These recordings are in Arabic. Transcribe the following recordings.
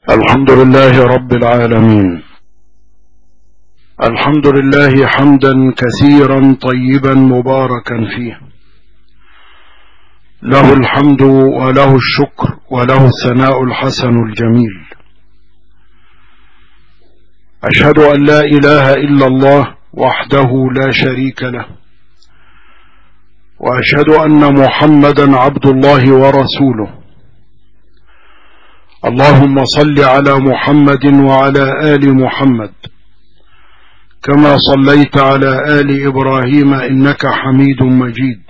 الحمد لله رب العالمين. الحمد لله حمدا كثيرا طيبا مباركا فيه، له الحمد وله الشكر وله الثناء الحسن الجميل. أشهد أن لا إله إلا الله وحده لا شريك له، وأشهد أن محمدا عبد الله ورسوله. اللهم صل على محمد وعلى آل محمد كما صليت على آل إبراهيم إنك حميد مجيد.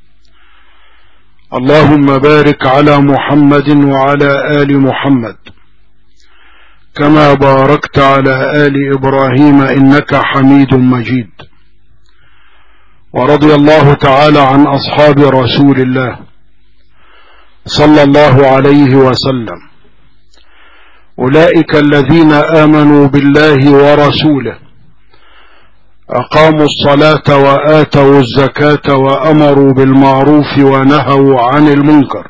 اللهم بارك على محمد وعلى آل محمد كما باركت على آل إبراهيم إنك حميد مجيد. ورضي الله تعالى عن أصحاب رسول الله صلى الله عليه وسلم، أولئك الذين آمنوا بالله ورسوله، أقاموا الصلاة وآتوا الزكاة وأمروا بالمعروف ونهوا عن المنكر.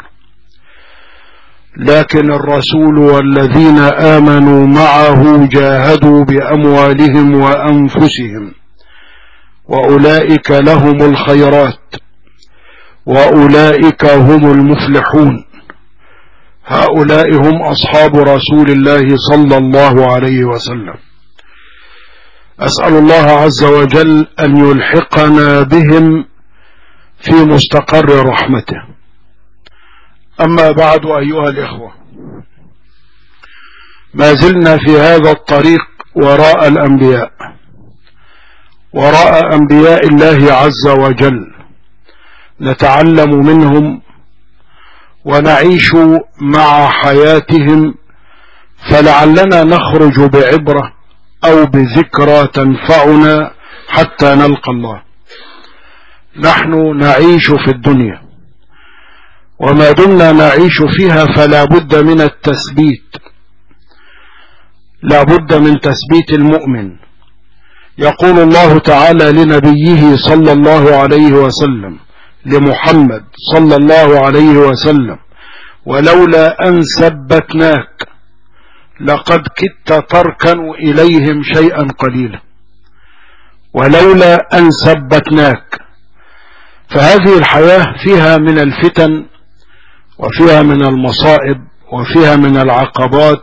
لكن الرسول والذين آمنوا معه جاهدوا بأموالهم وأنفسهم، وأولئك لهم الخيرات وأولئك هم المفلحون. هؤلاء هم أصحاب رسول الله صلى الله عليه وسلم. أسأل الله عز وجل أن يلحقنا بهم في مستقر رحمته. أما بعد أيها الإخوة، ما زلنا في هذا الطريق وراء الأنبياء، وراء أنبياء الله عز وجل، نتعلم منهم ونعيش مع حياتهم، فلعلنا نخرج بعبرة أو بذكرى تنفعنا حتى نلقى الله. نحن نعيش في الدنيا، وما دمنا نعيش فيها فلا بد من التثبيت، لا بد من تثبيت المؤمن. يقول الله تعالى لنبيه صلى الله عليه وسلم، لمحمد صلى الله عليه وسلم: ولولا أن ثبتناك لقد كدت تركن إليهم شيئا قليلا. ولولا أن ثبتناك. فهذه الحياة فيها من الفتن، وفيها من المصائب، وفيها من العقبات،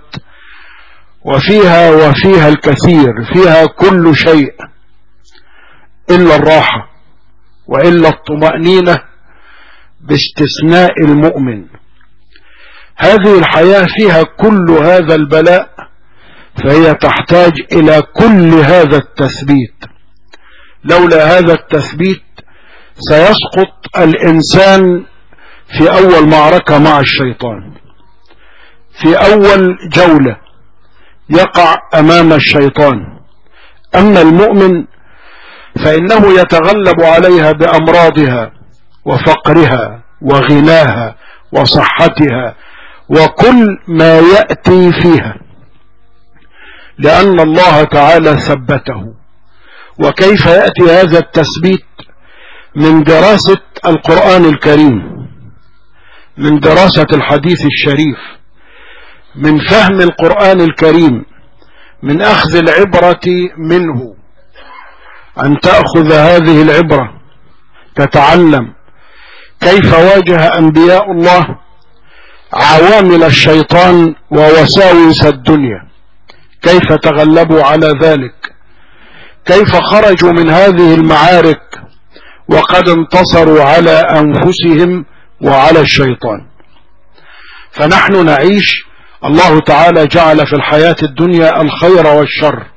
وفيها الكثير، فيها كل شيء إلا الراحة وإلا الطمأنينة، باستثناء المؤمن. هذه الحياة فيها كل هذا البلاء، فهي تحتاج إلى كل هذا التثبيت. لولا هذا التثبيت سيسقط الإنسان في أول معركة مع الشيطان، في أول جولة يقع أمام الشيطان. أما المؤمن فإنه يتغلب عليها بأمراضها وفقرها وغناها وصحتها وكل ما يأتي فيها، لأن الله تعالى ثبته. وكيف يأتي هذا التثبيت؟ من دراسة القرآن الكريم، من دراسة الحديث الشريف، من فهم القرآن الكريم، من أخذ العبرة منه. أن تأخذ هذه العبرة، تتعلم كيف واجه أنبياء الله عوامل الشيطان ووساوس الدنيا، كيف تغلبوا على ذلك، كيف خرجوا من هذه المعارك وقد انتصروا على أنفسهم وعلى الشيطان. فنحن نعيش، الله تعالى جعل في الحياة الدنيا الخير والشر،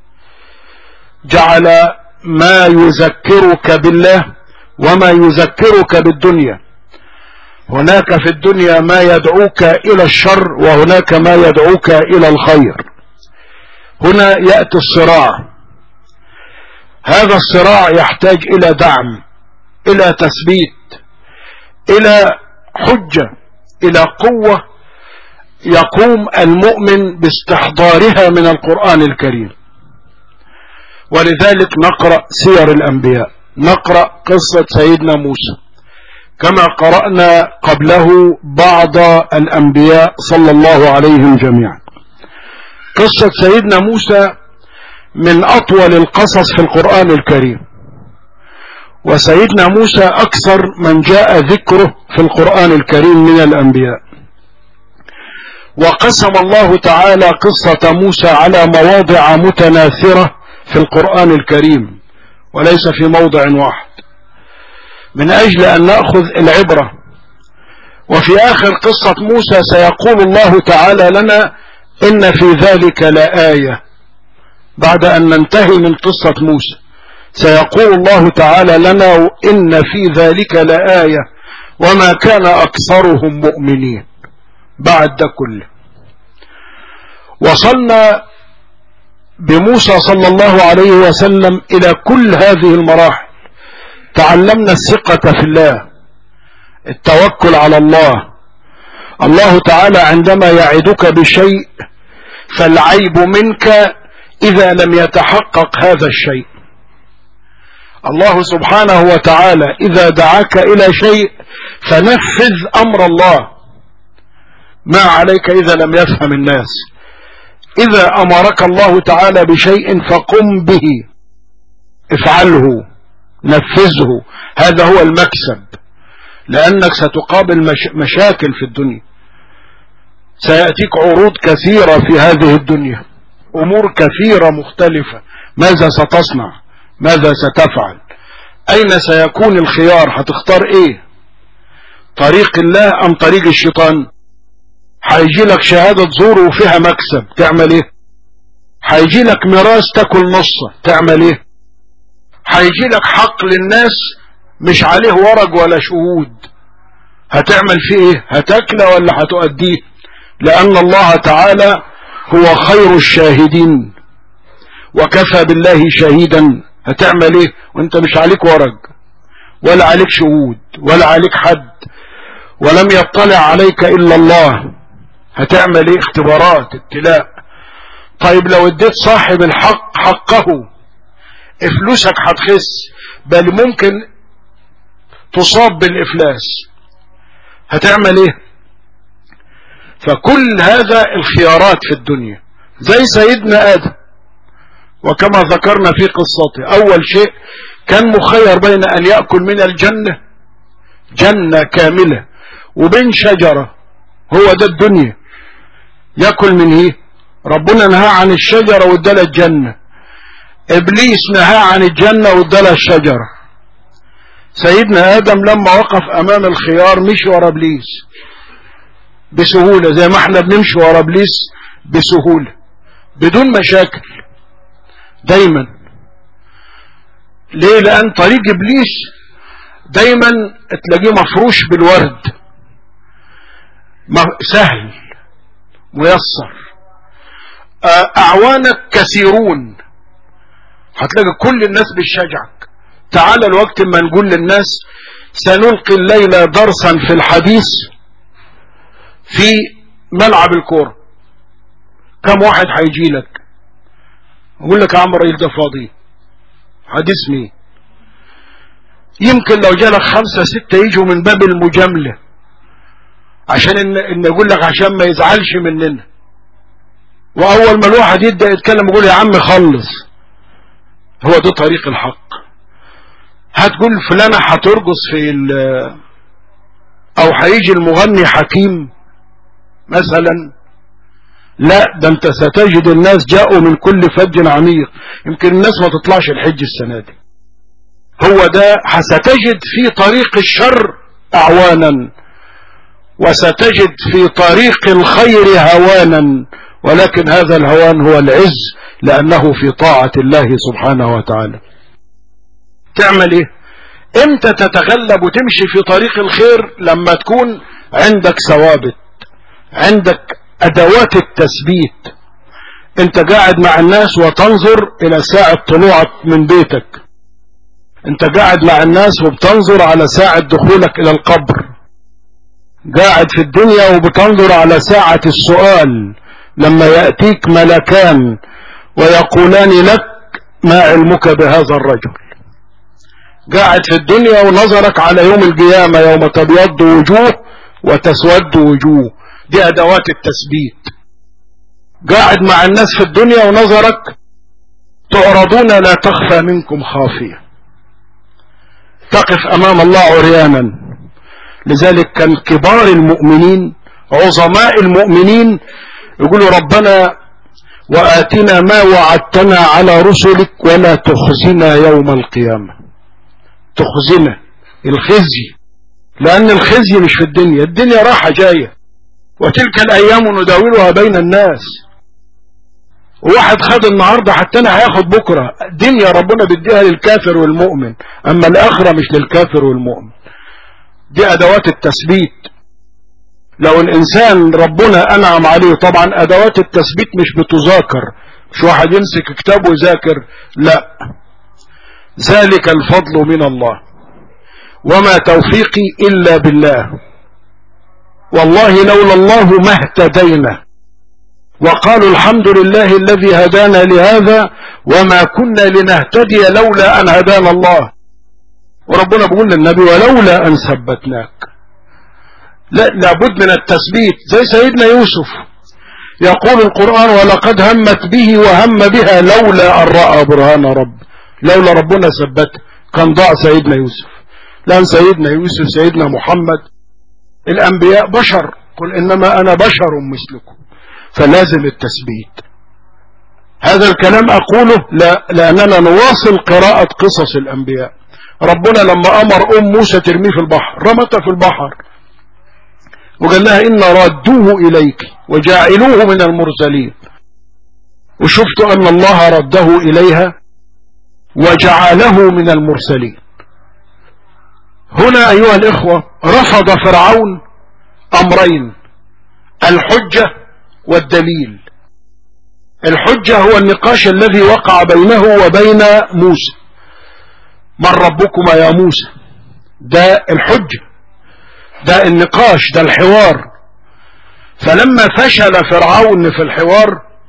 جعل ما يذكرك بالله وما يذكرك بالدنيا. هناك في الدنيا ما يدعوك إلى الشر، وهناك ما يدعوك إلى الخير. هنا يأتي الصراع. هذا الصراع يحتاج إلى دعم، إلى تثبيت، إلى حجة، إلى قوة يقوم المؤمن باستحضارها من القرآن الكريم. ولذلك نقرأ سير الأنبياء، نقرأ قصة سيدنا موسى، كما قرأنا قبله بعض الأنبياء صلى الله عليهم جميعا. قصة سيدنا موسى من أطول القصص في القرآن الكريم، وسيدنا موسى أكثر من جاء ذكره في القرآن الكريم من الأنبياء. وقسم الله تعالى قصة موسى على مواضع متناثرة في القرآن الكريم وليس في موضع واحد، من أجل أن نأخذ العبرة. وفي آخر قصة موسى سيقول الله تعالى لنا إن في ذلك لآية. بعد أن ننتهي من قصة موسى سيقول الله تعالى لنا إن في ذلك لآية وما كان أكثرهم مؤمنين. بعد ده كله وصلنا بموسى صلى الله عليه وسلم إلى كل هذه المراحل. تعلمنا الثقة في الله، التوكل على الله. الله تعالى عندما يعدك بشيء فالعيب منك إذا لم يتحقق هذا الشيء. الله سبحانه وتعالى إذا دعاك إلى شيء فنفذ أمر الله، ما عليك إذا لم يفهم الناس. إذا أمرك الله تعالى بشيء فقم به، افعله، نفذه. هذا هو المكسب، لأنك ستقابل مشاكل في الدنيا، سيأتيك عروض كثيرة في هذه الدنيا، أمور كثيرة مختلفة. ماذا ستصنع؟ ماذا ستفعل؟ أين سيكون الخيار؟ هتختار إيه؟ طريق الله أم طريق الشيطان؟ هيجي لك شهادة زور وفيها مكسب، تعمل إيه؟ هيجي لك ميراث تاكل نصه، تعمل إيه؟ هيجي لك حق للناس مش عليه ورق ولا شهود، هتعمل فيه إيه؟ هتاكله ولا هتؤديه؟ لأن الله تعالى هو خير الشاهدين وكفى بالله شهيدا. هتعمل ايه وانت مش عليك ورق ولا عليك شهود ولا عليك حد ولم يطلع عليك الا الله؟ هتعمل ايه؟ اختبارات، ابتلاء. طيب لو اديت صاحب الحق حقه فلوسك هتخس، بل ممكن تصاب بالافلاس، هتعمل ايه؟ فكل هذا الخيارات في الدنيا. زي سيدنا آدم، وكما ذكرنا في قصته، أول شيء كان مخير بين أن يأكل من الجنة، جنة كاملة، وبين شجرة، هو ده الدنيا، يأكل من ايه؟ ربنا نهى عن الشجرة واداله الجنة، إبليس نهى عن الجنة واداله الشجرة. سيدنا آدم لما وقف أمام الخيار مشي ورا إبليس بسهولة، زي ما احنا بنمشي ورا إبليس بسهولة بدون مشاكل دايما. ليه؟ لأن طريق إبليس دايما تلاقيه مفروش بالورد، سهل ميسر. أعوانك كثيرون، هتلاقي كل الناس بتشجعك. تعال الوقت ما نقول للناس سنلقي الليلة درسا في الحديث في ملعب الكورة، كم واحد هيجي لك؟ اقول لك يا عم الراجل ده فاضي، حديث مين؟ يمكن لو جالك 5 6 يجوا من باب المجاملة، عشان ان اقول لك عشان ما يزعلش مننا. واول ما الواحد يبدا يتكلم يقول يا عم خلص. هو ده طريق الحق. هتقول فلانة هترقص في او هيجي المغني حكيم مثلا، لا، ده انت ستجد الناس جاءوا من كل فج عميق. يمكن الناس ما تطلعش الحج السنة دي. هو ده، ستجد في طريق الشر اعوانا وستجد في طريق الخير هوانا، ولكن هذا الهوان هو العز لأنه في طاعة الله سبحانه وتعالى. تعمل ايه؟ امتى تتغلب وتمشي في طريق الخير؟ لما تكون عندك ثوابت، عندك ادوات التثبيت. انت قاعد مع الناس وتنظر الى ساعة طلوعك من بيتك، انت قاعد مع الناس وبتنظر على ساعة دخولك الى القبر، قاعد في الدنيا وبتنظر على ساعة السؤال لما يأتيك ملكان ويقولان لك ما علمك بهذا الرجل. قاعد في الدنيا ونظرك على يوم القيامة، يوم تبيض وجوه وتسود وجوه. دي أدوات التثبيت. قاعد مع الناس في الدنيا ونظرك تعرضون لا تخفى منكم خافية، تقف امام الله عريانا. لذلك كان كبار المؤمنين عظماء المؤمنين يقولوا ربنا وآتنا ما وعدتنا على رسلك ولا تخزنا يوم القيامة. تخزنا الخزي، لأن الخزي مش في الدنيا، الدنيا راحة جاية، وتلك الأيام نداولها بين الناس. واحد خد النهاردة حتى أنا هياخد بكرة. الدنيا ربنا بديها للكافر والمؤمن، أما الآخرة مش للكافر والمؤمن. دي أدوات التثبيت. لو الإنسان ربنا أنعم عليه، طبعا أدوات التثبيت مش بتذاكر، مش واحد يمسك كتاب ويذاكر، لا، ذلك الفضل من الله وما توفيقي إلا بالله، والله لولا الله ما اهتدينا. وقالوا الحمد لله الذي هدانا لهذا وما كنا لنهتدي لولا أن هدانا الله. وربنا بيقول للنبي ولولا أن ثبتناك. لا، لابد من التثبيت. زي سيدنا يوسف يقول القرآن ولقد همت به وهم بها لولا أن رأى برهان رب. لولا ربنا ثبته كان ضاع سيدنا يوسف. لأن سيدنا يوسف سيدنا محمد الأنبياء بشر، قل إنما أنا بشر مثلكم، فلازم التثبيت. هذا الكلام أقوله لأننا نواصل قراءة قصص الأنبياء. ربنا لما أمر موسى ترميه في البحر، رمته في البحر وقال لها إن ردوه إليك وجاعلوه من المرسلين، وشفتوا أن الله رده إليها وجعله من المرسلين. هنا أيها الإخوة رفض فرعون أمرين: الحجة والدليل. الحجة هو النقاش الذي وقع بينه وبين موسى، من ربكما يا موسى، ده الحجة، ده النقاش، ده الحوار. فلما فشل فرعون في الحوار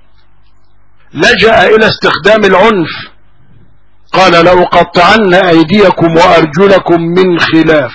لجأ إلى استخدام العنف، قال لأقطعن أيديكم وأرجلكم من خلاف.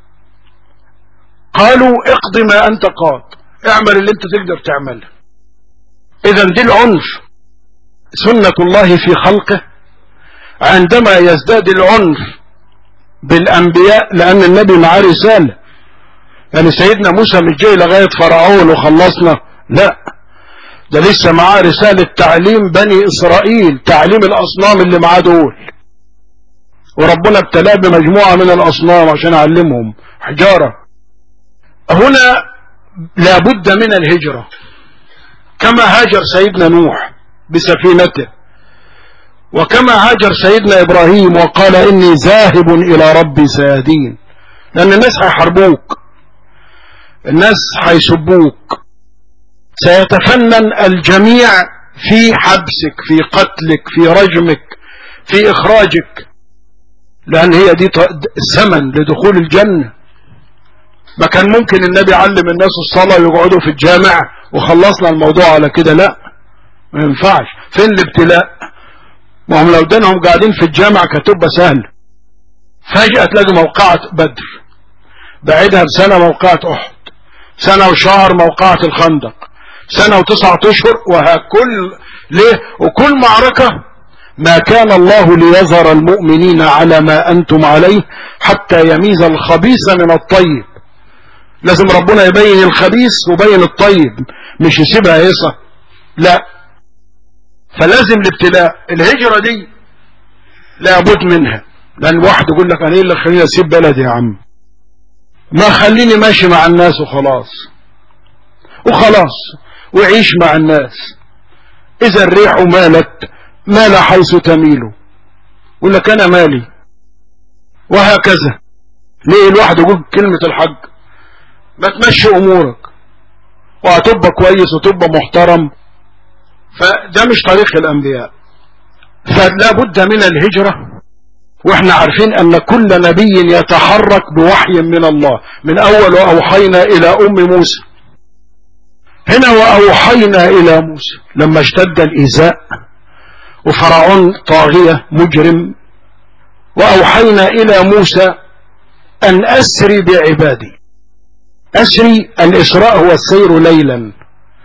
قالوا اقض ما أنت قاض، اعمل اللي انت تقدر تعمله. إذا دي العنف، سنة الله في خلقه عندما يزداد العنف بالأنبياء، لأن النبي معاه رسالة. يعني سيدنا موسى مش جاي لغاية فرعون وخلصنا، لا، ده لسه معاه رسالة تعليم بني إسرائيل، تعليم الأصنام اللي معاه دول، وربنا ابتلاه بمجموعة من الأصنام عشان يعلمهم حجارة. هنا لابد من الهجرة، كما هاجر سيدنا نوح بسفينته، وكما هاجر سيدنا إبراهيم وقال إني ذاهب إلى ربي سيهدين. لأن الناس هيحاربوك، الناس هيسبوك، سيتفنن الجميع في حبسك، في قتلك، في رجمك، في إخراجك، لأن هي دي الزمن لدخول الجنة. ما كان ممكن النبي يعلم الناس الصلاة ويقعدوا في الجامع وخلصنا الموضوع على كده؟ لا، ما ينفعش. فين الابتلاء؟ ما هم لو دانهم قاعدين في الجامع كتبة سهل، فجأة تلاقي موقعة بدر، بعدها بسنة موقعة أحد، سنة وشهر موقعة الخندق، سنة و9 أشهر، وهكل ليه؟ وكل معركة ما كان الله ليظهر المؤمنين على ما أنتم عليه حتى يميز الخبيث من الطيب. لازم ربنا يبين الخبيث ويبين الطيب، مش يسيبها هيصة، لا. فلازم الابتلاء. الهجرة دي لابد منها، لأن واحد يقول لك أنا إيه اللي خليني أسيب بلدي يا عم؟ ما خليني ماشي مع الناس وخلاص وعيش مع الناس. إذا الريح مالت مال حيث تميل، يقول لك أنا مالي، وهكذا. ليه الواحد يقول كلمة الحج؟ ما تمشي أمورك وهتبقى كويس وتبقى محترم. فده مش طريق الأنبياء. فلا بد من الهجرة، واحنا عارفين أن كل نبي يتحرك بوحي من الله. من أول وأوحينا إلى أم موسى، هنا وأوحينا إلى موسى لما اشتد الإيذاء وفرعون طاغية مجرم، وأوحينا إلى موسى أن أسري بعبادي. أسري، الإسراء هو السير ليلا،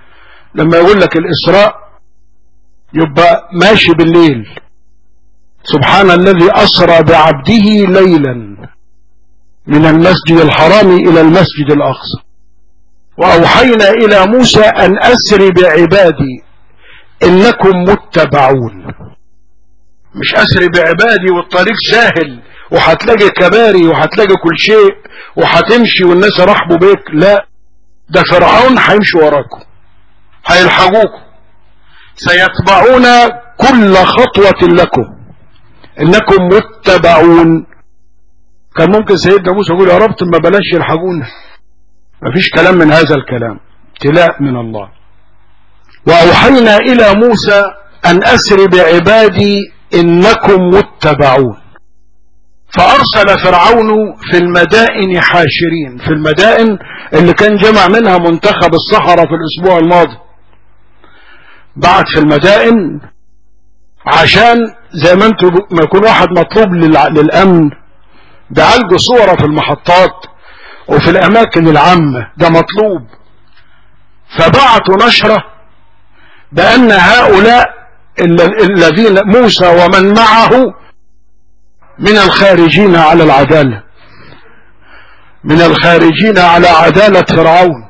لما يقول لك الإسراء يبقى ماشي بالليل. سبحان الذي أسرى بعبده ليلا من المسجد الحرام إلى المسجد الأقصى. وأوحينا إلى موسى أن أسر بعبادي إنكم متبعون. مش أسر بعبادي والطريق سهل وهتلاقي كباري وهتلاقي كل شيء وهتمشي والناس رحبوا بيك، لا، ده فرعون هيمشي وراكم، هيلحقوكم، سيتبعون كل خطوة لكم إنكم متبعون. كان ممكن سيدنا موسى يقول يا رب ما بلاش يلحقونا، مفيش كلام من هذا الكلام، ابتلاء من الله. وأوحينا إلى موسى أن أسر بعبادي إنكم متبعون. فأرسل فرعون في المدائن حاشرين، في المدائن اللي كان جمع منها منتخب الصحراء في الأسبوع الماضي، بعت في المدائن عشان زي ما انتم ما يكون واحد مطلوب للأمن بعالجوا صورة في المحطات وفي الأماكن العامة، ده مطلوب. فبعتوا نشرة بأن هؤلاء الذين موسى ومن معه من الخارجين على العدالة، من الخارجين على عدالة فرعون.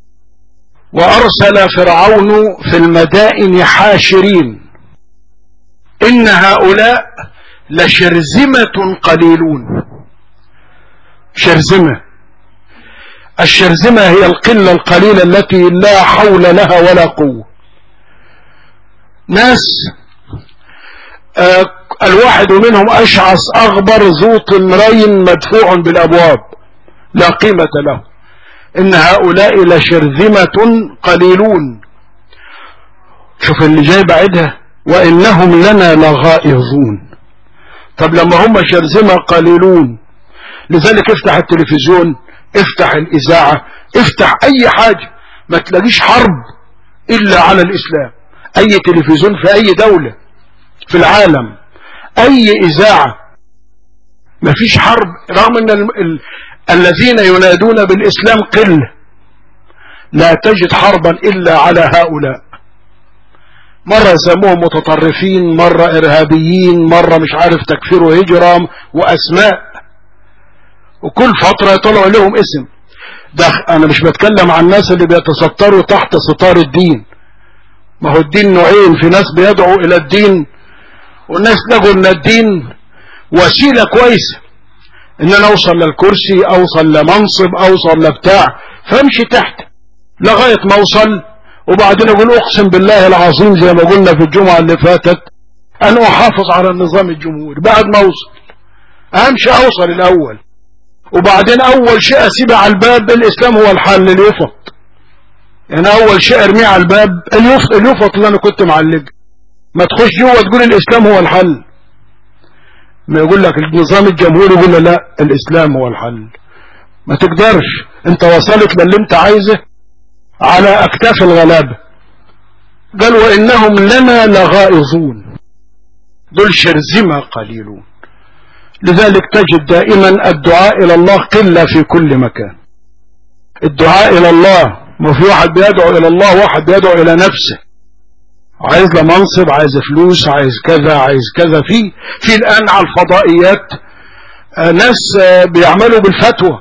وأرسل فرعون في المدائن حاشرين إن هؤلاء لشرذمة قليلون. شرذمة، الشرذمة هي القلة القليلة التي لا حول لها ولا قوة. ناس الواحد منهم أشعث أغبر ذو طمرين مدفوع بالأبواب لا قيمة له. إن هؤلاء لشرذمة قليلون. شوف اللي جاي بعدها وإنهم لنا لغائظون. طب لما هم شرذمة قليلون، لذلك افتح التلفزيون، افتح الإذاعة، افتح أي حاجة، ما تلاقيش حرب إلا على الإسلام. أي تلفزيون في أي دولة في العالم، أي إذاعة، ما فيش حرب، رغم أن الذين ينادون بالإسلام قلة. لا تجد حربا إلا على هؤلاء. مرة يسموهم متطرفين، مرة إرهابيين، مرة مش عارف تكفير وهجرة وأسماء، وكل فترة يطلعوا لهم اسم. ده أنا مش بتكلم عن الناس اللي بيتستروا تحت ستار الدين. ما هو الدين نوعين، في ناس بيدعوا إلى الدين والناس لقوا أن الدين وسيلة كويسة إن أنا أوصل للكرسي، أوصل لمنصب، أوصل لبتاع، فامشي تحت لغاية ما أوصل، وبعدين أقول أقسم بالله العظيم زي ما قلنا في الجمعة اللي فاتت أن أحافظ على النظام الجمهوري. بعد ما أوصل أمشي أوصل الأول، وبعدين أول شيء أسيبه على الباب الإسلام هو الحل اليفط. يعني أول شيء أرميه على الباب اليفط اللي أنا كنت معلق. ما تخش جوه تقول الإسلام هو الحل. ما يقول لك النظام الجمهوري يقول لا الإسلام هو الحل. ما تقدرش، أنت وصلت للي أنت عايزه على أكتاف الغلابة. قال وإنهم لنا لغائظون، دول شرذمة قليلون. لذلك تجد دائما الدعاء إلى الله قلة في كل مكان. الدعاء إلى الله، ما في واحد بيدعو إلى الله، واحد بيدعو إلى نفسه، عايز له منصب، عايز فلوس، عايز كذا، عايز كذا. في الآن على الفضائيات ناس بيعملوا بالفتوى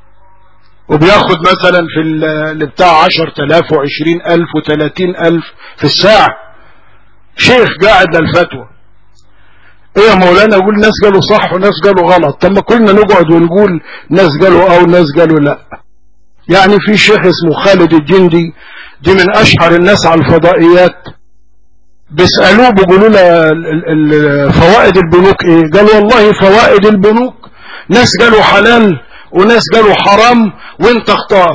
وبياخد مثلا في اللي بتاع 10,000 و20,000 و30,000 في الساعة. شيخ قاعد للفتوى. ايه يا مولانا؟ يقول ناس قالوا صح وناس قالوا غلط. طب ما كلنا نقعد ونقول ناس قالوا او ناس قالوا لا. يعني في شيخ اسمه خالد الجندي، دي من اشهر الناس على الفضائيات، بيسألوه بيقولوا له فوائد البنوك ايه؟ قال والله فوائد البنوك ناس قالوا حلال وناس قالوا حرام وانت اختار.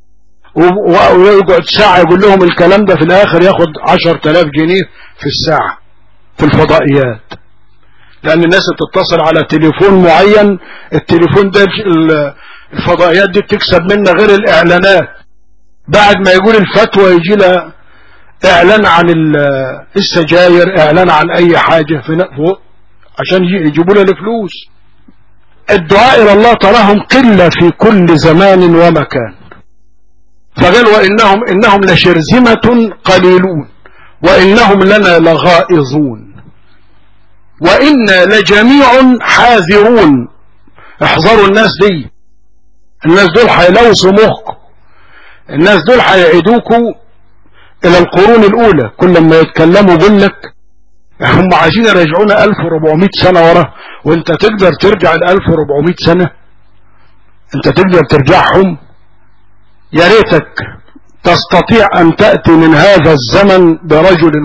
ويقعد ساعة يقول لهم الكلام ده، في الاخر ياخد 10,000 جنيه في الساعة في الفضائيات. لان الناس بتتصل على تليفون معين، التليفون ده الفضائيات دي بتكسب منه غير الاعلانات. بعد ما يقول الفتوى يجي لها اعلان عن السجاير، اعلان عن اي حاجة فوق عشان يجيبوا لها الفلوس. الدعاء الى الله تراهم قلة في كل زمان ومكان. فقال إنهم لشرذمة قليلون وإنهم لنا لغائظون وإنا لجميع حاذرون. احذروا الناس دي، الناس دول هيلوثوا مخكم، الناس دول هيعيدوكوا إلى القرون الأولى. كل ما يتكلموا يقول لك هم عايزين يرجعونا 1400 سنة ورا، وانت تقدر ترجع ل 1400 سنة؟ انت تقدر ترجعهم؟ يا ريتك تستطيع ان تأتي من هذا الزمن برجل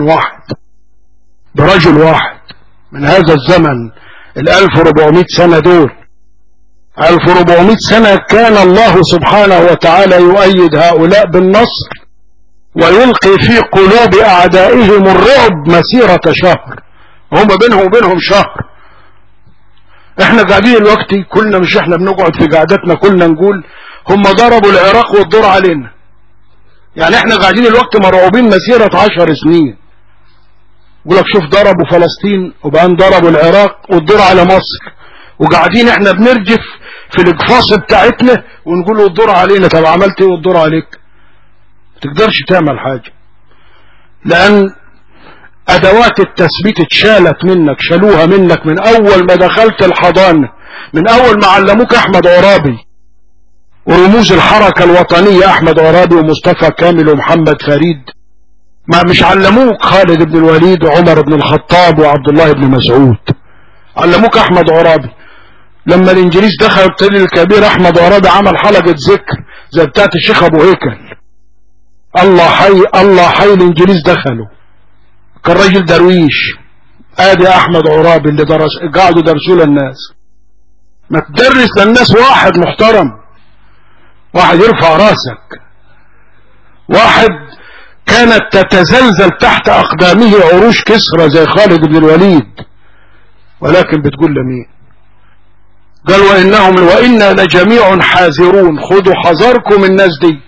واحد من هذا الزمن. ال 1400 سنة دول 1400 سنة كان الله سبحانه وتعالى يؤيد هؤلاء بالنصر ويلقي في قلوب أعدائهم الرعب مسيرة شهر، هم بينهم وبينهم شهر. احنا قاعدين الوقت كلنا، مش احنا بنقعد في قعدتنا كلنا نقول هم ضربوا العراق والدور علينا، يعني احنا قاعدين الوقت مرعوبين مسيرة 10 سنين. يقول لك شوف ضربوا فلسطين وبقى ضربوا العراق والدور على مصر، وقاعدين احنا بنرجف في الاقفاص بتاعتنا ونقول الدور علينا. طب عملت ايه والدور عليك؟ تقدرش تعمل حاجة، لأن أدوات التثبيت اتشالت منك، شالوها منك من أول ما دخلت الحضانة، من أول ما علموك أحمد عرابي ورموز الحركة الوطنية أحمد عرابي ومصطفى كامل ومحمد فريد، ما مش علموك خالد بن الوليد وعمر بن الخطاب وعبد الله بن مسعود، علموك أحمد عرابي. لما الإنجليز دخلوا التل الكبير أحمد عرابي عمل حلقة ذكر زي بتاعت الشيخ أبو هيكل، الله حي الله حي. الإنجليز دخلوا كان راجل درويش، ادي احمد عرابي اللي قاعدوا درسوا للناس. ما تدرس للناس واحد محترم، واحد يرفع راسك، واحد كانت تتزلزل تحت اقدامه عروش كسرى زي خالد بن الوليد، ولكن بتقول لمين؟ قال وإنا لجميع حاذرون، خذوا حذركم الناس دي.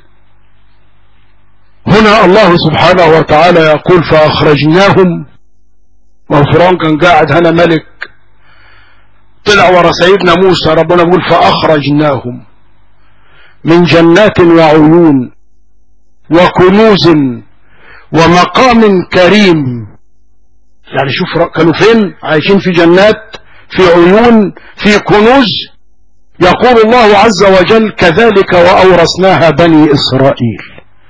هنا الله سبحانه وتعالى يقول فأخرجناهم، وفرعون كان قاعد هنا ملك طلع ورا سيدنا موسى، ربنا يقول فأخرجناهم من جنات وعيون وكنوز ومقام كريم. يعني شوف كانوا فين؟ عايشين في جنات، في عيون، في كنوز. يقول الله عز وجل كذلك وأورثناها بني إسرائيل.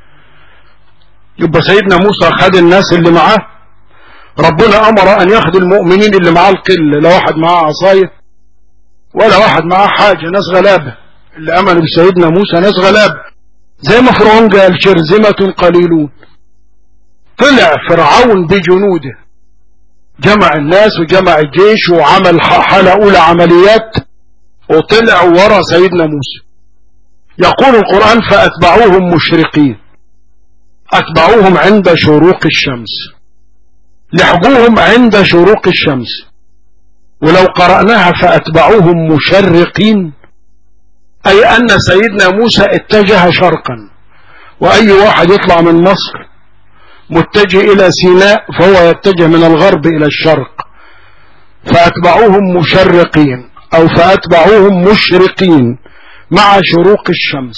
يبقى سيدنا موسى خد الناس اللي معاه، ربنا أمر أن ياخد المؤمنين اللي معاه القلة، لا واحد معاه عصاية ولا واحد معاه حاجة، ناس غلابة. اللي أمنوا بسيدنا موسى ناس غلابة، زي ما فرعون قال شرذمة قليلون. طلع فرعون بجنوده، جمع الناس وجمع الجيش وعمل حالة أولى عمليات، وطلع ورا سيدنا موسى. يقول القرآن فأتبعوهم مشرقين، أتبعوهم عند شروق الشمس، لحقوهم عند شروق الشمس. ولو قرأناها فأتبعوهم مشرقين، أي أن سيدنا موسى اتجه شرقا، وأي واحد يطلع من مصر متجه إلى سيناء فهو يتجه من الغرب إلى الشرق. فأتبعوهم مشرقين أو فأتبعوهم مشرقين مع شروق الشمس.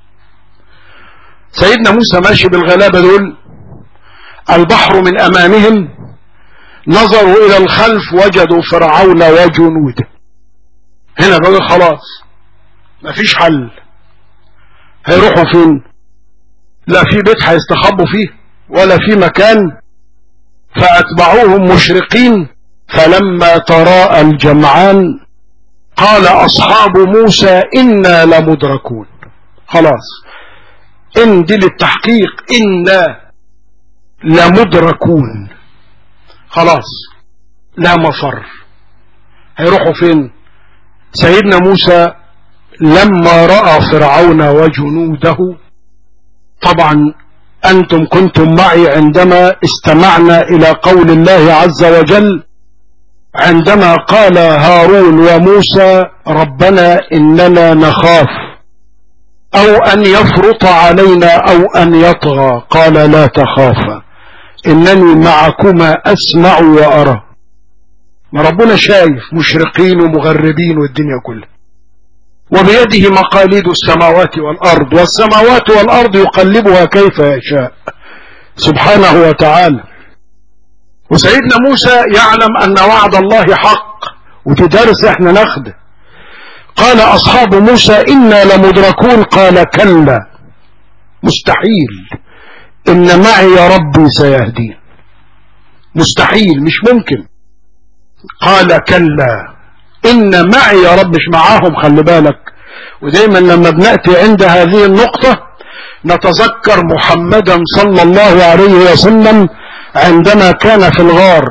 سيدنا موسى ماشي بالغلابة دول، البحر من أمامهم، نظروا إلى الخلف وجدوا فرعون وجنوده. هنا بقى خلاص مفيش حل، هيروحوا فين؟ لا في بيت هيستخبوا فيه ولا في مكان. فأتبعوهم مشرقين فلما تراءى الجمعان قال أصحاب موسى إنا لمدركون. خلاص إن دي للتحقيق، إنا لمدركون، خلاص لا مفر. هيروحوا فين؟ سيدنا موسى لما رأى فرعون وجنوده، طبعا أنتم كنتم معي عندما استمعنا إلى قول الله عز وجل عندما قال هارون وموسى ربنا إننا نخاف أو أن يفرط علينا أو أن يطغى، قال لا تخافا إنني معكما أسمع وأرى. ما ربنا شايف مشرقين ومغربين والدنيا كلها، وبيده مقاليد السماوات والأرض، والسماوات والأرض يقلبها كيف يشاء سبحانه وتعالى. وسيدنا موسى يعلم أن وعد الله حق، ودي درس احنا ناخده. قال أصحاب موسى إنا لمدركون، قال كلا مستحيل، إن معي ربي سيهدين. مستحيل، مش ممكن. قال كلا إن معي يا رب، مش معاهم، خلي بالك. ودايما لما بنأتي عند هذه النقطة نتذكر محمدا صلى الله عليه وسلم عندما كان في الغار،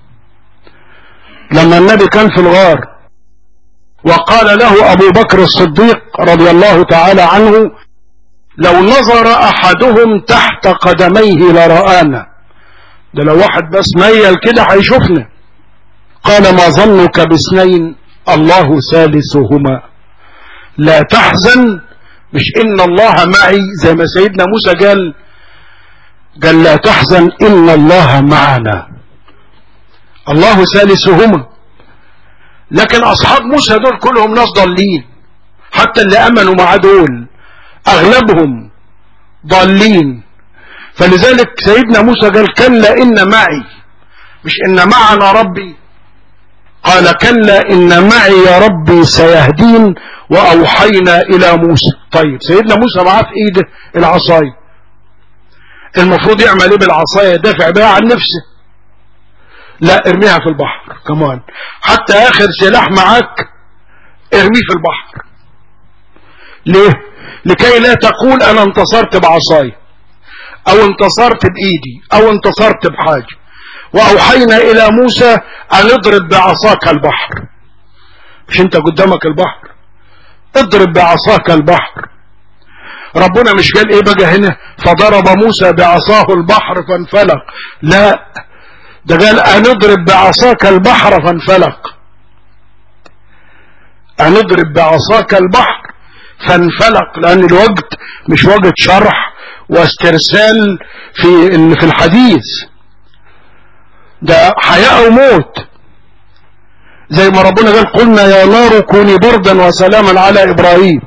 لما النبي كان في الغار وقال له أبو بكر الصديق رضي الله تعالى عنه لو نظر أحدهم تحت قدميه لرآنا، ده لو واحد بس ميل كده هيشوفنا. قال ما ظنك باثنين الله ثالثهما، لا تحزن، مش إن الله معي زي ما سيدنا موسى قال لا تحزن إن الله معنا، الله ثالثهما. لكن أصحاب موسى دول كلهم ناس ضالين، حتى اللي أمنوا مع دول أغلبهم ضالين. فلذلك سيدنا موسى قال كلا إن معي، مش إن معنا ربي، قال كلا إن معي يا ربي سيهدين وأوحينا إلى موسى. طيب سيدنا موسى معاه في إيده العصاية، المفروض يعمل إيه بالعصاية؟ يدافع بها عن نفسه؟ لا، ارميها في البحر كمان، حتى آخر سلاح معاك ارميه في البحر. ليه؟ لكي لا تقول أنا انتصرت بعصاية أو انتصرت بإيدي أو انتصرت بحاجة. وأوحينا إلى موسى أن اضرب بعصاك البحر، مش أنت قدامك البحر، اضرب بعصاك البحر. ربنا مش قال إيه بقى هنا فضرب موسى بعصاه البحر فانفلق، لا، ده قال أن اضرب بعصاك البحر فانفلق، أن اضرب بعصاك البحر فانفلق، لأن الوقت مش وقت شرح واسترسال في الحديث، ده حياة وموت. زي ما ربنا قال قلنا يا نار كوني بردا وسلاما على إبراهيم،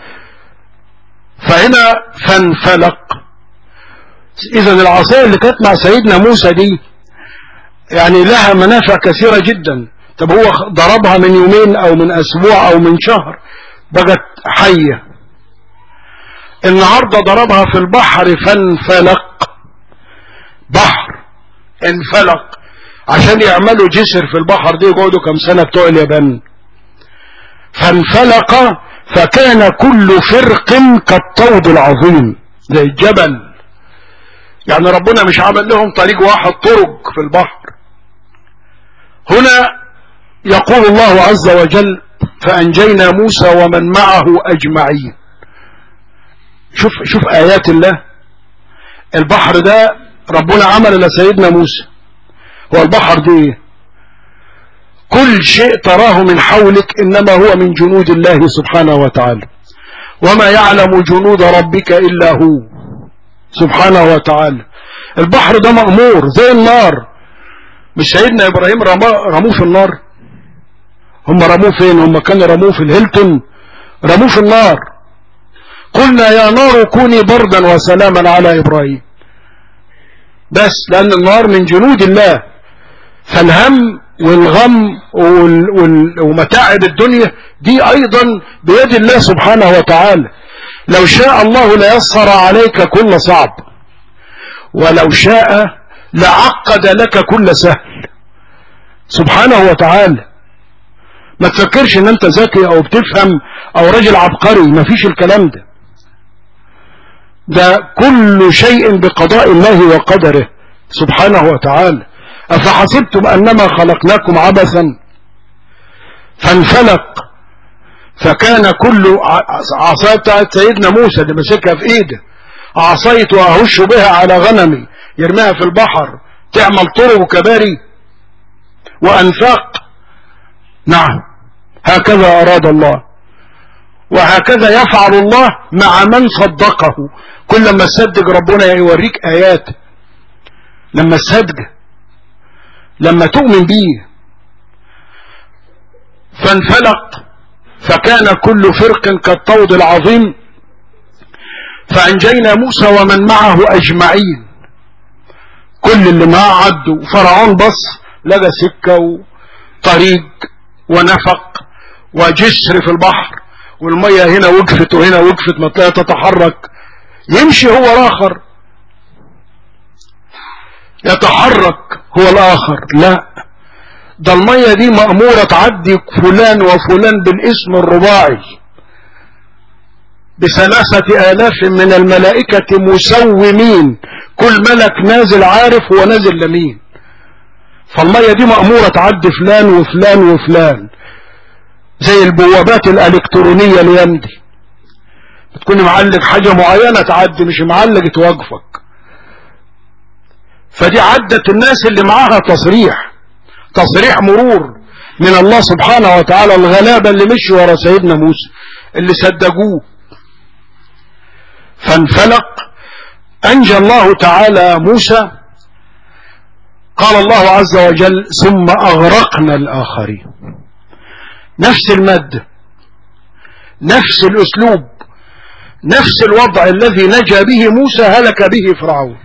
فهنا فانفلق. إذن العصاية اللي كانت مع سيدنا موسى دي يعني لها منافع كثيرة جدا. طب هو ضربها من يومين أو من أسبوع أو من شهر بقت حية، النهاردة ضربها في البحر فانفلق، بحر انفلق. عشان يعملوا جسر في البحر دي يقعدوا كم سنة بتوع اليابان. فانفلق فكان كل فرق كالطود العظيم، زي الجبل. يعني ربنا مش عمل لهم طريق واحد، طرق في البحر. هنا يقول الله عز وجل فأنجينا موسى ومن معه أجمعين. شوف آيات الله. البحر ده ربنا عمل لسيدنا موسى. هو البحر دي كل شيء تراه من حولك إنما هو من جنود الله سبحانه وتعالى، وما يعلم جنود ربك إلا هو سبحانه وتعالى. البحر ده مأمور زي النار. مش سيدنا إبراهيم رموه في النار؟ هم رموه فين؟ هم كانوا رموه في الهيلتون، رموه في النار. قلنا يا نار كوني بردا وسلاما على إبراهيم، بس لأن النار من جنود الله. فالهم والغم ومتاعب الدنيا دي أيضا بيد الله سبحانه وتعالى. لو شاء الله ليسر عليك كل صعب، ولو شاء لعقد لك كل سهل سبحانه وتعالى. ما تفكرش ان انت ذكي او بتفهم او راجل عبقري، ما فيش الكلام ده. ده كل شيء بقضاء الله وقدره سبحانه وتعالى. أفحسبتم أنما خلقناكم عبثا فانفلق فكان كل عصاية بتاعت سيدنا موسى اللي مسكها في ايده، عصيت وأهش بها على غنمي، يرميها في البحر تعمل طرق وكباري وأنفاق. نعم، هكذا أراد الله، وهكذا يفعل الله مع من صدقه. كل ما تصدق ربنا يوريك آيات، لما تصدق، لما تؤمن به. فانفلق فكان كل فرق كالطود العظيم، فأنجينا موسى ومن معه أجمعين. كل اللي معاه عدوا، وفرعون بص لقى سكة وطريق ونفق وجسر في البحر، والمية هنا وقفت وهنا وقفت، ما تلاقيها تتحرك. يمشي هو الآخر، يتحرك هو الآخر، لا، ده المية دي مأمورة تعدي فلان وفلان بالاسم الرباعي ب3,000 من الملائكة مسومين، كل ملك نازل عارف هو نازل لمين. فالمية دي مأمورة تعدي فلان وفلان وفلان، زي البوابات الالكترونية اليوم دي، بتكون معلق حاجة معينة تعدي، مش معلق توقفك. فدي عدت الناس اللي معاها تصريح مرور من الله سبحانه وتعالى، الغلابة اللي مشوا ورا سيدنا موسى اللي صدقوه. فانفلق، أنجى الله تعالى موسى. قال الله عز وجل: ثم أغرقنا الآخرين. نفس المادة، نفس الأسلوب، نفس الوضع الذي نجا به موسى هلك به فرعون.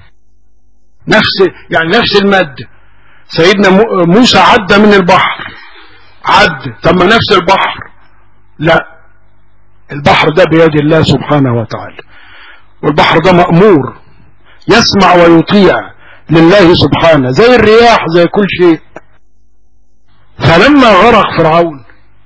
نفس المادة. سيدنا موسى عدى من البحر، طب ما نفس البحر؟ لا، البحر ده بيد الله سبحانه وتعالى، والبحر ده مأمور يسمع ويطيع لله سبحانه، زي الرياح زي كل شيء. فلما غرق فرعون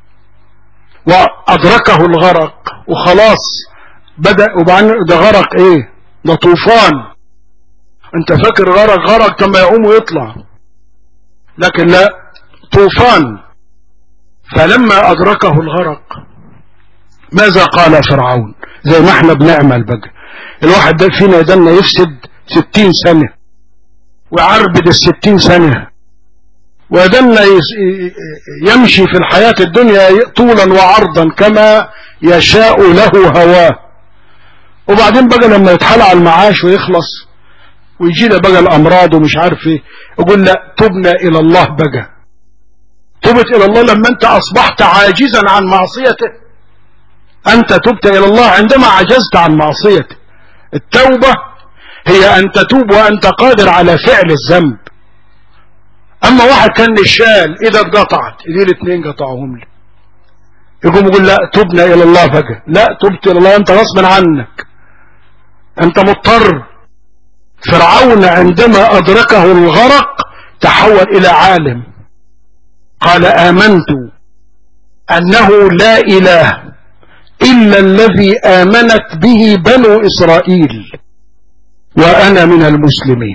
وأدركه الغرق وخلاص بدأ، وبعدين ده غرق ايه؟ ده طوفان. انت فاكر غرق كما يقوم ويطلع، لكن لا، طوفان. فلما أدركه الغرق ماذا قال فرعون؟ زي ما احنا بنعمل بقى، الواحد ده فينا يدلنا يفسد 60 سنة ويعربد 60 سنة، ويدلنا يمشي في الحياة الدنيا طولا وعرضا كما يشاء له هواه. وبعدين بقى لما يتحال على المعاش ويخلص ويجي له بقى الأمراض ومش عارف ايه، يقول لا، تبنا إلى الله بقى. تبت إلى الله لما أنت أصبحت عاجزا عن معصيته. أنت تبت إلى الله عندما عجزت عن معصيته. التوبة هي أن تتوب وأنت قادر على فعل الذنب. أما واحد كان نشال إذا اتقطعت إيديه الاثنين قطعهم لي، يقول لا، تبنا إلى الله بقى. لا، تبت إلى الله أنت غصبا عنك، أنت مضطر. فرعون عندما أدركه الغرق تحول إلى عالم، قال: آمنت أنه لا إله إلا الذي آمنت به بنو إسرائيل وأنا من المسلمين.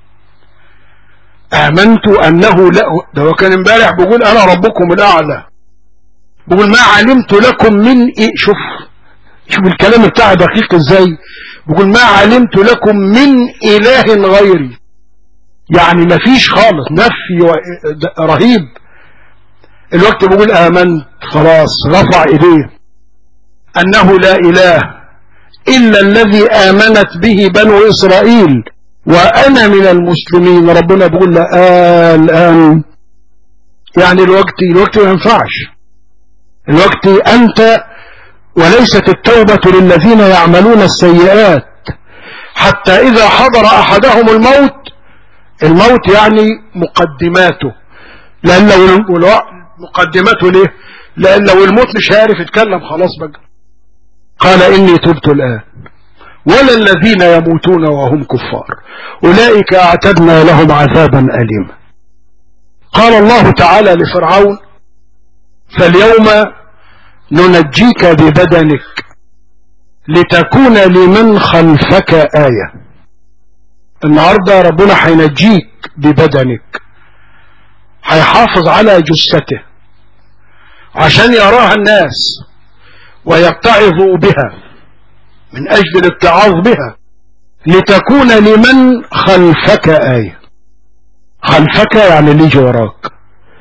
آمنت أنه لا، ده هو كان امبارح بيقول أنا ربكم الأعلى، بيقول ما علمت لكم من إيه. شوف الكلام بتاعه دقيق ازاي. بيقول ما علمت لكم من إله غيري، يعني ما فيش خالص، نفي رهيب. الوقت بيقول آمنت، خلاص رفع إيديه، أنه لا إله إلا الذي آمنت به بنو إسرائيل وأنا من المسلمين. ربنا بيقول له الآن، يعني الوقت ما ينفعش، الوقت أنت. وليست التوبة للذين يعملون السيئات حتى إذا حضر أحدهم الموت يعني مقدماته، لأن لو مقدمته ليه؟ لأن لو الموت مش عارف يتكلم خلاص بقى. قال: إني تبت الآن ولا الذين يموتون وهم كفار أولئك أعتدنا لهم عذابا أليما. قال الله تعالى لفرعون: فاليوم ننجيك ببدنك لتكون لمن خلفك آية. النهاردة ربنا هينجيك ببدنك، هيحافظ على جثته عشان يراها الناس ويتعظوا بها، من أجل الاتعاظ بها، لتكون لمن خلفك آية. خلفك يعني اللي يجي وراك.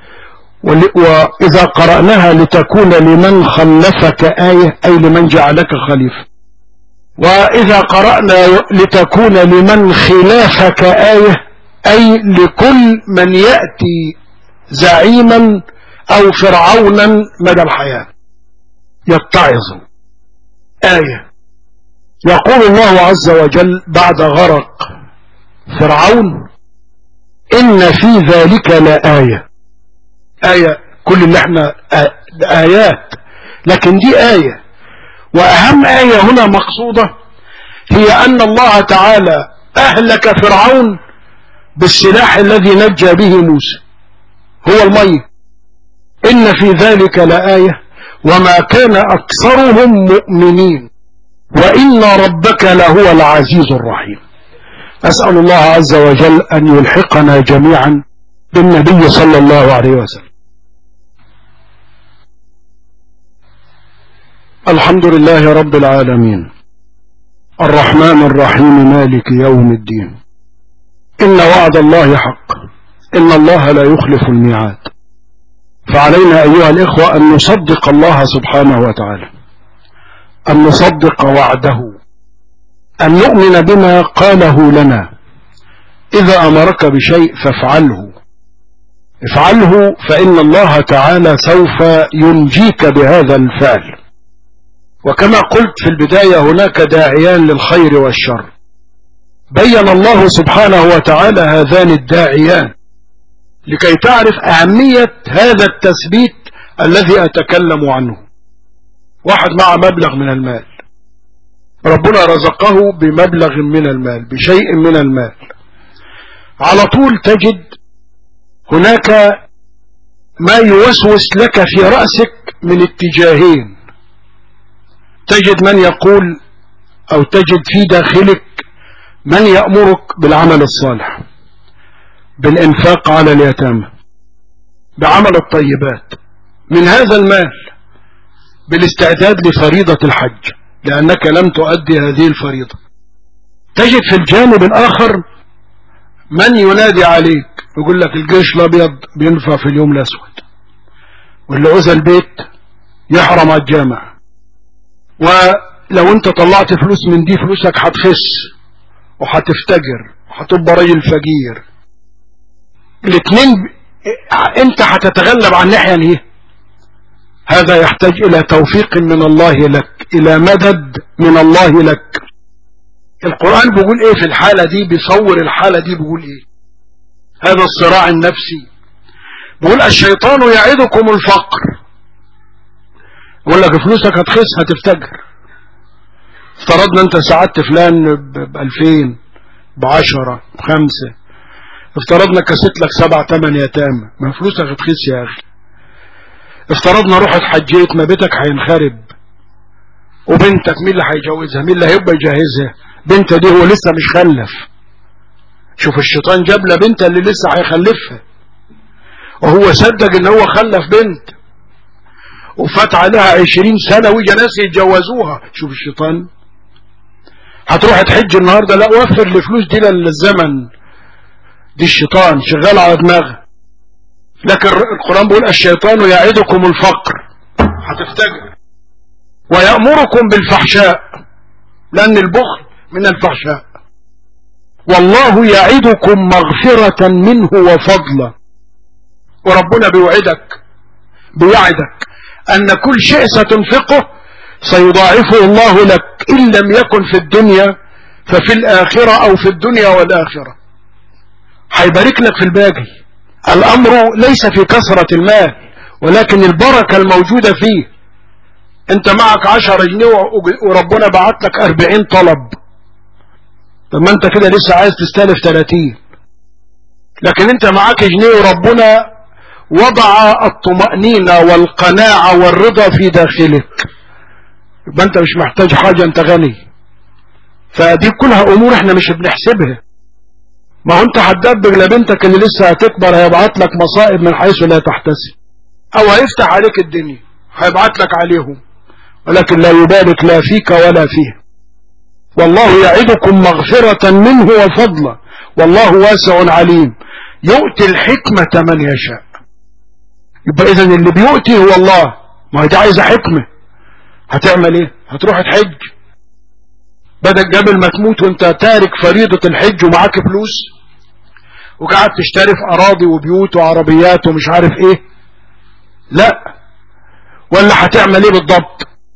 وإذا قرأناها لتكون لمن خلفك آية أي لمن جعلك خليفة. وإذا قرأنا لتكون لمن خلافك آية أي لكل من يأتي زعيما أو فرعونا مدى الحياة. يتعظوا. آية. يقول الله عز وجل بعد غرق فرعون: إن في ذلك لآية. آية، كل اللي احنا آيات، لكن دي آية، وأهم آية هنا مقصودة هي أن الله تعالى أهلك فرعون بالسلاح الذي نجى به موسى، هو المية. إن في ذلك لآية وما كان أكثرهم مؤمنين وإن ربك لهو العزيز الرحيم. أسأل الله عز وجل أن يلحقنا جميعا بالنبي صلى الله عليه وسلم. الحمد لله رب العالمين، الرحمن الرحيم، مالك يوم الدين. إن وعد الله حق، إن الله لا يخلف الميعاد. فعلينا أيها الإخوة أن نصدق الله سبحانه وتعالى، أن نصدق وعده، أن نؤمن بما قاله لنا. إذا أمرك بشيء فافعله، افعله، فإن الله تعالى سوف ينجيك بهذا الفعل. وكما قلت في البداية هناك داعيان للخير والشر، بين الله سبحانه وتعالى هذان الداعيان لكي تعرف أهمية هذا التثبيت الذي أتكلم عنه. واحد مع مبلغ من المال، ربنا رزقه بمبلغ من المال، بشيء من المال، على طول تجد هناك ما يوسوس لك في رأسك من اتجاهين. تجد من يقول أو تجد في داخلك من يأمرك بالعمل الصالح، بالإنفاق على اليتامى، بعمل الطيبات من هذا المال، بالاستعداد لفريضة الحج لأنك لم تؤدي هذه الفريضة. تجد في الجانب الآخر من ينادي عليك يقول لك الجيش الأبيض بينفع في اليوم الأسود، واللي عوز البيت يحرم على الجامع، ولو انت طلعت فلوس من دي فلوسك هتخس وهتفتجر وهتبقى راجل فقير. الاثنين انت هتتغلب عن ناحية ايه؟ هذا يحتاج الى توفيق من الله لك، الى مدد من الله لك. القرآن بيقول ايه في الحالة دي؟ بيصور الحالة دي بيقول ايه؟ هذا الصراع النفسي. بيقول الشيطان يعدكم الفقر، يقول لك فلوسك هتخس هتفتجر. افترضنا انت ساعدت فلان ب2000 ب10 ب5، افترضنا كسيت لك 7 8 يتامى، ما فلوسك هتخس يا اخي. افترضنا روحت حجيت، ما بيتك هينخرب، وبنتك مين اللي هيجوزها؟ مين اللي هيبقى يجهزها؟ بنت دي هو لسه مش خلف. شوف الشيطان جاب له بنت اللي لسه هيخلفها، وهو صدق ان هو خلف بنت وفات عليها 20 سنة ويجي ناس يتجوزوها. شوف الشيطان. هتروح تحج النهاردة، لا وفر الفلوس دي للزمن. دي الشيطان شغال على دماغه. لكن القرآن بيقول الشيطان يعدكم الفقر، هتفتجر، ويأمركم بالفحشاء، لأن البخل من الفحشاء. والله يعدكم مغفرة منه وفضلا. وربنا بيعدك أن كل شيء ستنفقه سيضاعفه الله لك، إن لم يكن في الدنيا ففي الآخرة، أو في الدنيا والآخرة هيبارك لك في الباقي. الأمر ليس في كثرة المال، ولكن البركة الموجودة فيه. انت معك 10 جنيه وربنا بعت لك 40 طلب، طب ما انت كده لسه عايز تستلف 30. لكن انت معك جنيه وربنا وضع الطمأنينة والقناعة والرضا في داخلك، يبقى انت مش محتاج حاجة، انت غني. فدي كلها امور احنا مش بنحسبها. ما هو انت هتدبر لبنتك اللي لسه هتكبر، هيبعت لك مصائب من حيث لا تحتسب، او هيفتح عليك الدنيا هيبعت لك عليهم، ولكن لا يبارك لا فيك ولا فيه. والله يعدكم مغفرة منه وفضلا والله واسع عليم يؤتي الحكمة من يشاء. يبقى اذن اللي بيؤتي هو الله. ما هي دي عايزة حكمة. هتعمل ايه؟ هتروح تحج بدك قبل ما تموت وانت تارك فريضة الحج ومعاك فلوس وقاعد تشتري في اراضي وبيوت وعربيات ومش عارف ايه؟ لا. ولا هتعمل ايه بالضبط؟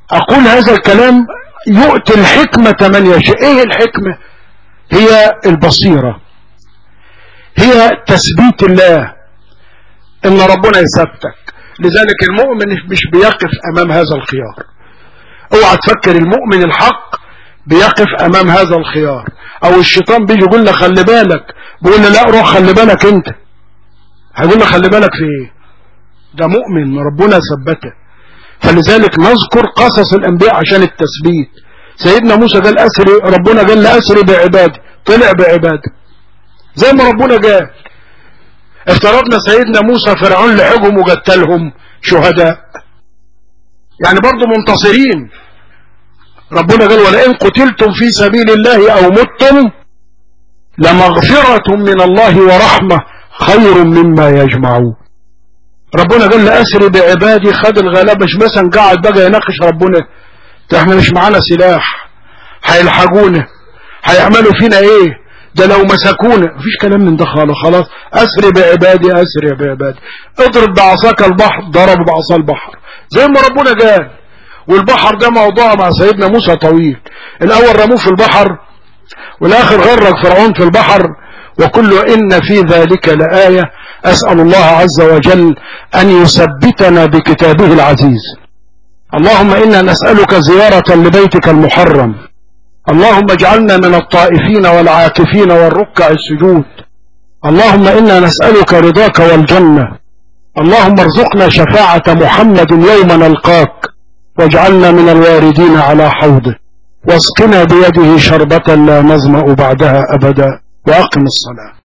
اقول هذا الكلام يؤتي الحكمة من يشاء. ايه الحكمة؟ هي البصيرة، هي تثبيت الله، ان ربنا يثبتك. لذلك المؤمن مش بيقف امام هذا الخيار. اوعى تفكر المؤمن الحق بيقف امام هذا الخيار، او الشيطان بيجي يقول له خلي بالك، بيقول له لا روح خلي بالك انت. هيقول له خلي بالك في ايه؟ ده مؤمن ربنا ثبته. فلذلك نذكر قصص الانبياء عشان التثبيت. سيدنا موسى قال اسري، ربنا قال له اسري بعبادي، طلع بعبادي زي ما ربنا قال. افترضنا سيدنا موسى فرعون لحقهم وقتلهم شهداء، يعني برضو منتصرين. ربنا قال ولئن قتلتم في سبيل الله او متم لمغفرة من الله ورحمة خير مما يجمعون. ربنا قال لأسري بعبادي، خد الغلابة، مش مثلا قاعد بقى يناقش ربنا، ده احنا مش معانا سلاح، هيلحقونا، هيعملوا فينا ايه، ده لو مسكونا، مفيش كلام من ده خالص. خلاص أسري بعبادي، أسري بعبادي، اضرب بعصاك البحر، ضرب بعصا البحر زي ما ربنا قال. والبحر ده موضوع مع سيدنا موسى طويل. الأول رموه في البحر، والآخر غرق فرعون في البحر. وكل إن في ذلك لآية. أسأل الله عز وجل أن يثبتنا بكتابه العزيز. اللهم إنا نسألك زيارة لبيتك المحرم. اللهم اجعلنا من الطائفين والعاكفين والركع السجود. اللهم إنا نسألك رضاك والجنة. اللهم ارزقنا شفاعة محمد يوم نلقاك، واجعلنا من الواردين على حوضه، واسقنا بيده شربة لا نظمأ بعدها أبدا، وأقم الصلاة.